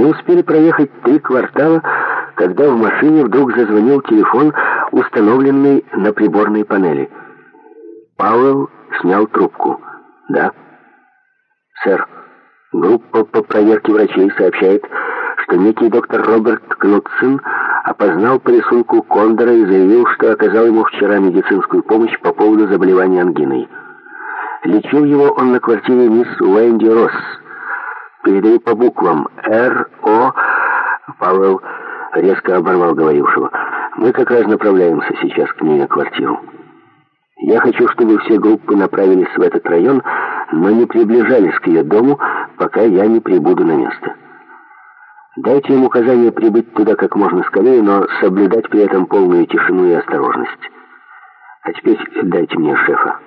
Не успели проехать 3 квартала, когда в машине вдруг зазвонил телефон, установленный на приборной панели. Пауэлл снял трубку. «Да». «Сэр, группа по проверке врачей сообщает, что некий доктор Роберт Кнутсен опознал по рисунку Кондора и заявил, что оказал ему вчера медицинскую помощь по поводу заболевания ангиной. Лечил его он на квартире мисс Уэнди Росс. Передаю по буквам Р.О. Пауэлл резко оборвал говорившего. «Мы как раз направляемся сейчас к ней на квартиру. Я хочу, чтобы все группы направились в этот район, но не приближались к ее дому, пока я не прибуду на место. Дайте им указание прибыть туда как можно скорее, но соблюдать при этом полную тишину и осторожность. А теперь дайте мне шефа».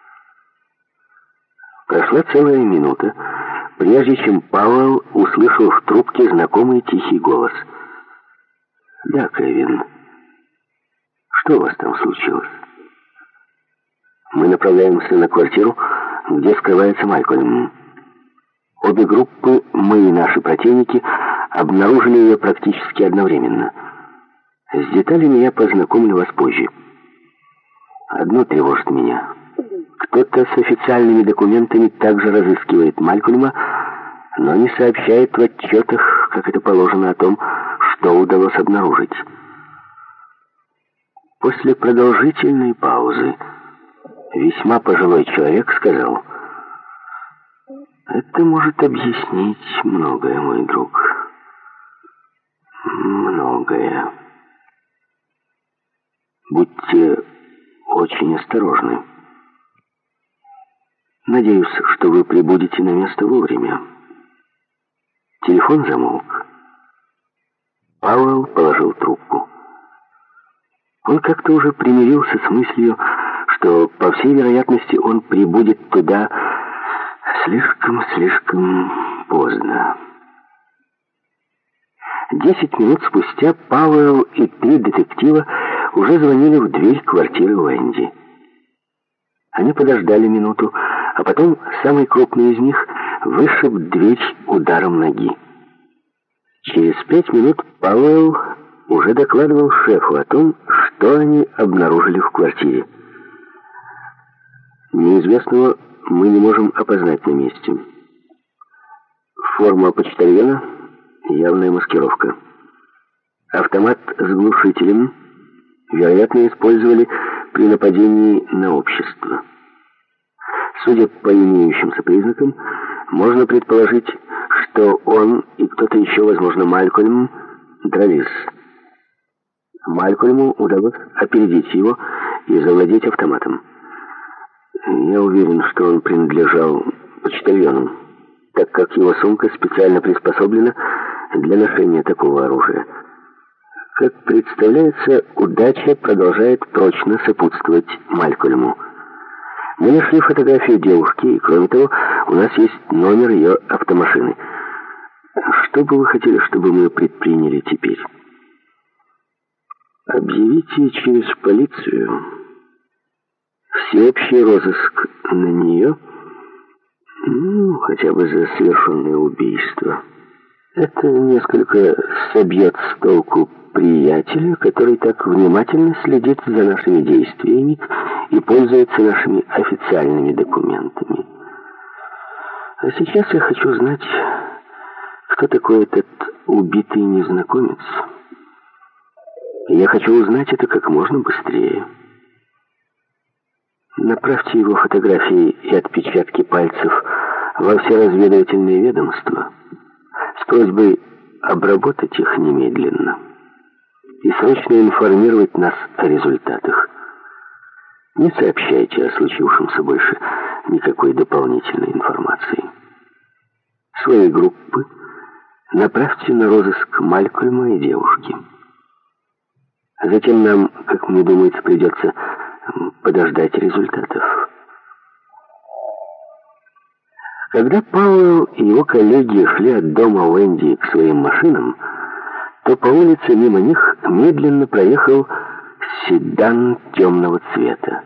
Прошла целая минута, прежде чем Пауэлл услышал в трубке знакомый тихий голос. «Да, Кевин. Что у вас там случилось?» «Мы направляемся на квартиру, где скрывается Малькольм. Обе группы, мы и наши противники, обнаружили ее практически одновременно. С деталями я познакомлю вас позже. Одно тревожит меня. Кто-то с официальными документами также разыскивает Малькольма, но не сообщает в отчетах, как это положено, о том, что удалось обнаружить». После продолжительной паузы весьма пожилой человек сказал: «Это может объяснить многое, мой друг. Многое. Будьте очень осторожны. Надеюсь, что вы прибудете на место вовремя». Телефон замолк. Пауэлл положил трубку. Он как-то уже примирился с мыслью, что, по всей вероятности, он прибудет туда слишком поздно. 10 минут спустя Пауэлл и 3 детектива уже звонили в дверь квартиры Уэнди. Они подождали минуту, а потом самый крупный из них вышиб дверь ударом ноги. Через 5 минут Пауэлл уже докладывал шефу о том, что они обнаружили в квартире. «Неизвестного мы не можем опознать на месте. Форма почтальона — явная маскировка. Автомат с глушителем, вероятно, использовали при нападении на общество. Судя по имеющимся признакам, можно предположить, что он и кто-то еще, возможно, Малькольм, дрались. Малькольму удалось опередить его и завладеть автоматом. Я уверен, что он принадлежал почтальону, так как его сумка специально приспособлена для ношения такого оружия. Как представляется, удача продолжает прочно сопутствовать Малькольму. Мы нашли фотографию девушки, и, кроме того, у нас есть номер ее автомашины. Что бы вы хотели, чтобы мы предприняли теперь? Объявите через полицию всеобщий розыск на нее, хотя бы за совершенное убийство. Это несколько собьет с толку приятеля, который так внимательно следит за нашими действиями и пользуется нашими официальными документами. А сейчас я хочу знать, кто такой этот убитый незнакомец. Я хочу узнать это как можно быстрее. Направьте его фотографии и отпечатки пальцев во все разведывательные ведомства с просьбой обработать их немедленно и срочно информировать нас о результатах. Не сообщайте о случившемся больше никакой дополнительной информации. Свои группы направьте на розыск Малькольма и девушки. Затем нам, как мне думается, придется подождать результатов. Когда Пауэлл и его коллеги шли от дома Уэнди к своим машинам, то по улице мимо них медленно проехал седан темного цвета.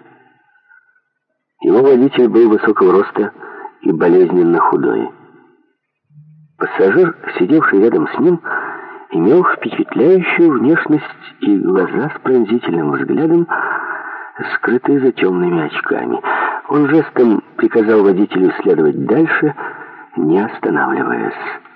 Его водитель был высокого роста и болезненно худой. Пассажир, сидевший рядом с ним, имел впечатляющую внешность и глаза с пронзительным взглядом, скрытые за темными очками. Он жестом приказал водителю следовать дальше, не останавливаясь.